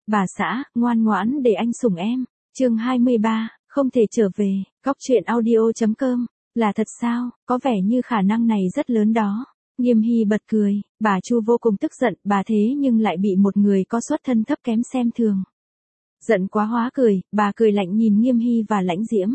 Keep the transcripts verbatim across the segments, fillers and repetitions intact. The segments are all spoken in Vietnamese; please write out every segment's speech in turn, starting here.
Bà xã, ngoan ngoãn để anh sủng em. Chương hai mươi ba, không thể trở về. Cóc truyện audio chấm com. Là thật sao? Có vẻ như khả năng này rất lớn đó. Nghiêm Hy bật cười, bà Chu vô cùng tức giận, bà thế nhưng lại bị một người có xuất thân thấp kém xem thường. Giận quá hóa cười, bà cười lạnh nhìn Nghiêm Hy và Lãnh Diễm.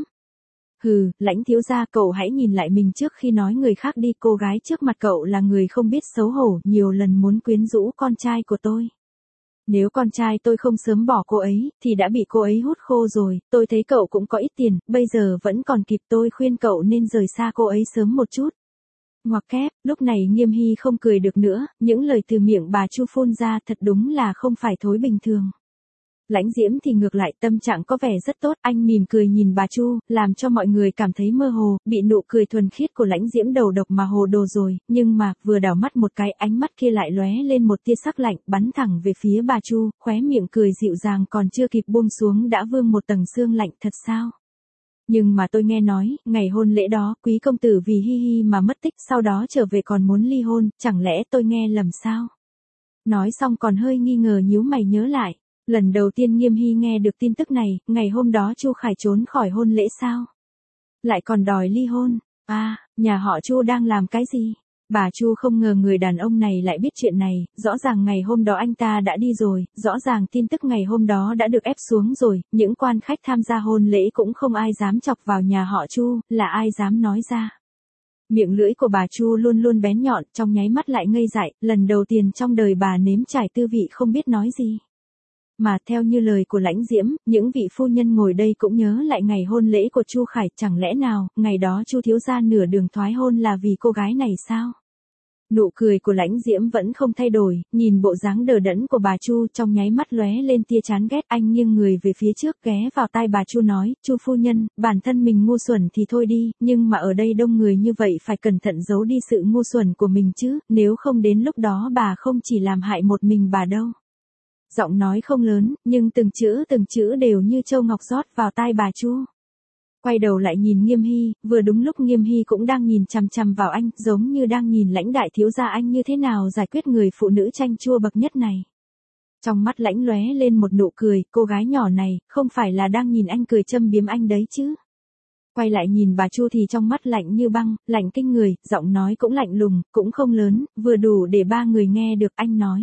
Hừ, Lãnh thiếu gia, cậu hãy nhìn lại mình trước khi nói người khác đi, cô gái trước mặt cậu là người không biết xấu hổ, nhiều lần muốn quyến rũ con trai của tôi. Nếu con trai tôi không sớm bỏ cô ấy, thì đã bị cô ấy hút khô rồi, tôi thấy cậu cũng có ít tiền, bây giờ vẫn còn kịp, tôi khuyên cậu nên rời xa cô ấy sớm một chút. Ngoặc kép, lúc này Nghiêm Hy không cười được nữa, những lời từ miệng bà Chu phun ra thật đúng là không phải thối bình thường. Lãnh Diễm thì ngược lại, tâm trạng có vẻ rất tốt, anh mỉm cười nhìn bà Chu, làm cho mọi người cảm thấy mơ hồ, bị nụ cười thuần khiết của Lãnh Diễm đầu độc mà hồ đồ rồi, nhưng mà, vừa đảo mắt một cái, ánh mắt kia lại lóe lên một tia sắc lạnh, bắn thẳng về phía bà Chu, khóe miệng cười dịu dàng còn chưa kịp buông xuống đã vương một tầng sương lạnh, thật sao? Nhưng mà tôi nghe nói, ngày hôn lễ đó, quý công tử vì Hi Hi mà mất tích, sau đó trở về còn muốn ly hôn, chẳng lẽ tôi nghe lầm sao? Nói xong còn hơi nghi ngờ nhíu mày nhớ lại. Lần đầu tiên Nghiêm Hy nghe được tin tức này, ngày hôm đó Chu Khải trốn khỏi hôn lễ sao? Lại còn đòi ly hôn, à, nhà họ Chu đang làm cái gì? Bà Chu không ngờ người đàn ông này lại biết chuyện này, rõ ràng ngày hôm đó anh ta đã đi rồi, rõ ràng tin tức ngày hôm đó đã được ép xuống rồi, những quan khách tham gia hôn lễ cũng không ai dám chọc vào nhà họ Chu, là ai dám nói ra. Miệng lưỡi của bà Chu luôn luôn bén nhọn, trong nháy mắt lại ngây dại, lần đầu tiên trong đời bà nếm trải tư vị không biết nói gì. Mà theo như lời của Lãnh Diễm, những vị phu nhân ngồi đây cũng nhớ lại ngày hôn lễ của Chu Khải, chẳng lẽ nào, ngày đó Chu thiếu gia nửa đường thoái hôn là vì cô gái này sao? Nụ cười của Lãnh Diễm vẫn không thay đổi, nhìn bộ dáng đờ đẫn của bà Chu trong nháy mắt lóe lên tia chán ghét, anh nghiêng người về phía trước ghé vào tai bà Chu nói, Chu phu nhân, bản thân mình ngu xuẩn thì thôi đi, nhưng mà ở đây đông người như vậy phải cẩn thận giấu đi sự ngu xuẩn của mình chứ, nếu không đến lúc đó bà không chỉ làm hại một mình bà đâu. Giọng nói không lớn, nhưng từng chữ từng chữ đều như châu ngọc rót vào tai bà Chu. Quay đầu lại nhìn Nghiêm Hy, vừa đúng lúc Nghiêm Hy cũng đang nhìn chằm chằm vào anh, giống như đang nhìn Lãnh đại thiếu gia anh như thế nào giải quyết người phụ nữ chanh chua bậc nhất này. Trong mắt Lãnh lóe lên một nụ cười, cô gái nhỏ này, không phải là đang nhìn anh cười châm biếm anh đấy chứ. Quay lại nhìn bà Chu thì trong mắt lạnh như băng, lạnh kinh người, giọng nói cũng lạnh lùng, cũng không lớn, vừa đủ để ba người nghe được anh nói.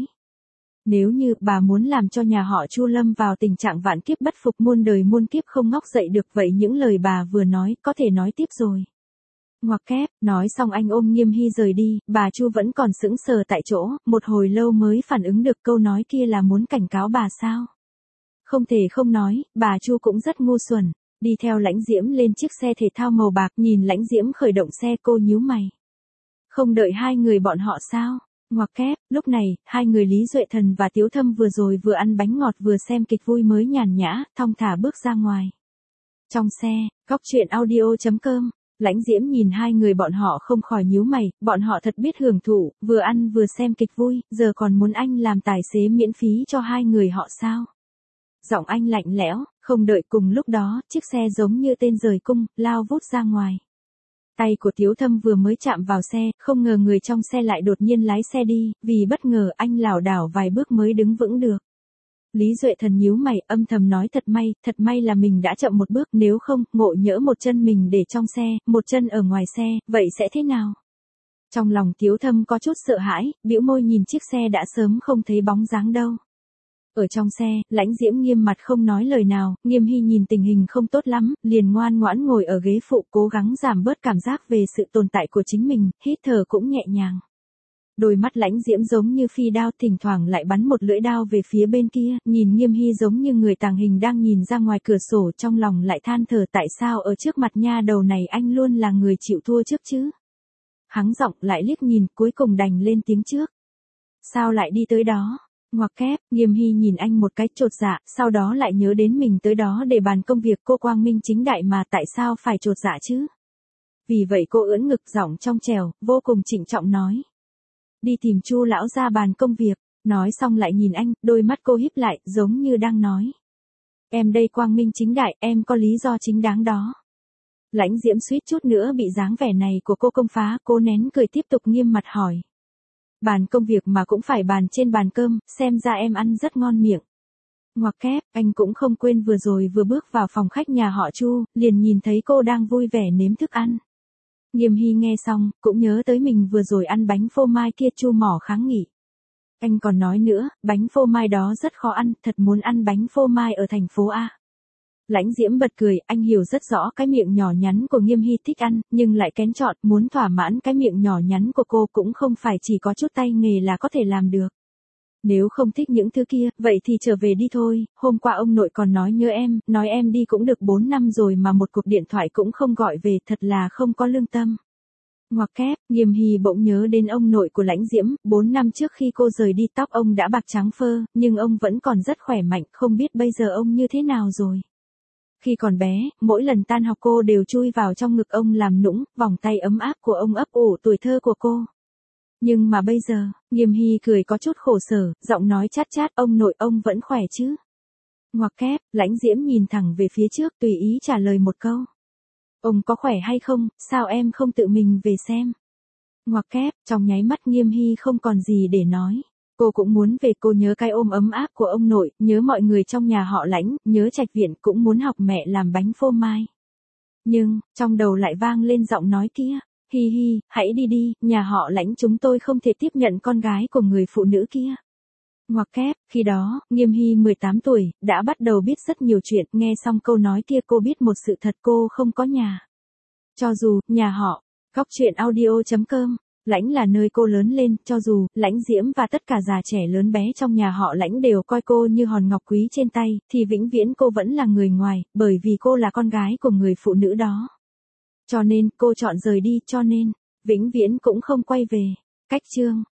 Nếu như bà muốn làm cho nhà họ Chu lâm vào tình trạng vạn kiếp bất phục muôn đời muôn kiếp không ngóc dậy được, vậy những lời bà vừa nói có thể nói tiếp rồi. Ngoặc kép, nói xong anh ôm Nghiêm Hy rời đi, bà Chu vẫn còn sững sờ tại chỗ, một hồi lâu mới phản ứng được câu nói kia là muốn cảnh cáo bà sao. Không thể không nói, bà Chu cũng rất ngu xuẩn, đi theo Lãnh Diễm lên chiếc xe thể thao màu bạc, nhìn Lãnh Diễm khởi động xe cô nhíu mày. Không đợi hai người bọn họ sao? Ngoặc kép, lúc này, hai người Lý Duệ Thần và Tiếu Thâm vừa rồi vừa ăn bánh ngọt vừa xem kịch vui mới nhàn nhã, thong thả bước ra ngoài. Trong xe, Cóc truyện audio chấm com, Lãnh Diễm nhìn hai người bọn họ không khỏi nhíu mày, bọn họ thật biết hưởng thụ, vừa ăn vừa xem kịch vui, giờ còn muốn anh làm tài xế miễn phí cho hai người họ sao? Giọng anh lạnh lẽo, không đợi cùng lúc đó, chiếc xe giống như tên rời cung, lao vút ra ngoài. Tay của Tiếu Thâm vừa mới chạm vào xe, không ngờ người trong xe lại đột nhiên lái xe đi, vì bất ngờ anh lảo đảo vài bước mới đứng vững được. Lý Duệ Thần nhíu mày, âm thầm nói thật may, thật may là mình đã chậm một bước, nếu không, ngộ nhỡ một chân mình để trong xe, một chân ở ngoài xe, vậy sẽ thế nào? Trong lòng Tiếu Thâm có chút sợ hãi, bĩu môi nhìn chiếc xe đã sớm không thấy bóng dáng đâu. Ở trong xe, Lãnh Diễm nghiêm mặt không nói lời nào, Nghiêm Hy nhìn tình hình không tốt lắm, liền ngoan ngoãn ngồi ở ghế phụ cố gắng giảm bớt cảm giác về sự tồn tại của chính mình, hít thở cũng nhẹ nhàng. Đôi mắt Lãnh Diễm giống như phi đao, thỉnh thoảng lại bắn một lưỡi đao về phía bên kia, nhìn Nghiêm Hy giống như người tàng hình đang nhìn ra ngoài cửa sổ, trong lòng lại than thở tại sao ở trước mặt nha đầu này anh luôn là người chịu thua trước chứ. Hắng giọng lại liếc nhìn, cuối cùng đành lên tiếng trước. Sao lại đi tới đó? Ngoặc kép, Nghiêm Hy nhìn anh một cái chột dạ, sau đó lại nhớ đến mình tới đó để bàn công việc, cô quang minh chính đại mà tại sao phải chột dạ chứ? Vì vậy cô ưỡn ngực, giọng trong trẻo, vô cùng trịnh trọng nói. Đi tìm Chu lão ra bàn công việc, nói xong lại nhìn anh, đôi mắt cô híp lại, giống như đang nói. Em đây quang minh chính đại, em có lý do chính đáng đó. Lãnh Diễm suýt chút nữa bị dáng vẻ này của cô công phá, cô nén cười tiếp tục nghiêm mặt hỏi. Bàn công việc mà cũng phải bàn trên bàn cơm, xem ra em ăn rất ngon miệng. Ngoặc kép, anh cũng không quên vừa rồi vừa bước vào phòng khách nhà họ Chu, liền nhìn thấy cô đang vui vẻ nếm thức ăn. Nghiêm Hy nghe xong, cũng nhớ tới mình vừa rồi ăn bánh phô mai kia, Chu mỏ kháng nghị. Anh còn nói nữa, bánh phô mai đó rất khó ăn, thật muốn ăn bánh phô mai ở thành phố A. Lãnh Diễm bật cười, anh hiểu rất rõ cái miệng nhỏ nhắn của Nghiêm Hy thích ăn, nhưng lại kén chọn, muốn thỏa mãn cái miệng nhỏ nhắn của cô cũng không phải chỉ có chút tay nghề là có thể làm được. Nếu không thích những thứ kia, vậy thì trở về đi thôi, hôm qua ông nội còn nói nhớ em, nói em đi cũng được bốn năm rồi mà một cuộc điện thoại cũng không gọi về, thật là không có lương tâm. Ngoặc kép, Nghiêm Hy bỗng nhớ đến ông nội của Lãnh Diễm, bốn năm trước khi cô rời đi tóc ông đã bạc trắng phơ, nhưng ông vẫn còn rất khỏe mạnh, không biết bây giờ ông như thế nào rồi. Khi còn bé, mỗi lần tan học cô đều chui vào trong ngực ông làm nũng, vòng tay ấm áp của ông ấp ủ tuổi thơ của cô. Nhưng mà bây giờ, Nghiêm Hy cười có chút khổ sở, giọng nói chát chát, ông nội ông vẫn khỏe chứ. Ngoặc kép, Lãnh Diễm nhìn thẳng về phía trước tùy ý trả lời một câu. Ông có khỏe hay không, sao em không tự mình về xem. Ngoặc kép, trong nháy mắt Nghiêm Hy không còn gì để nói. Cô cũng muốn về, cô nhớ cái ôm ấm áp của ông nội, nhớ mọi người trong nhà họ Lãnh, nhớ Trạch Viện, cũng muốn học mẹ làm bánh phô mai. Nhưng, trong đầu lại vang lên giọng nói kia. Hi hi, hãy đi đi, nhà họ Lãnh chúng tôi không thể tiếp nhận con gái của người phụ nữ kia. Ngoặc kép, khi đó, Nghiêm Hy mười tám tuổi, đã bắt đầu biết rất nhiều chuyện, nghe xong câu nói kia cô biết một sự thật, cô không có nhà. Cho dù, nhà họ, Góc truyện audio chấm com, Lãnh là nơi cô lớn lên, cho dù, Lãnh Diễm và tất cả già trẻ lớn bé trong nhà họ Lãnh đều coi cô như hòn ngọc quý trên tay, thì vĩnh viễn cô vẫn là người ngoài, bởi vì cô là con gái của người phụ nữ đó. Cho nên, cô chọn rời đi, cho nên, vĩnh viễn cũng không quay về. Cách chương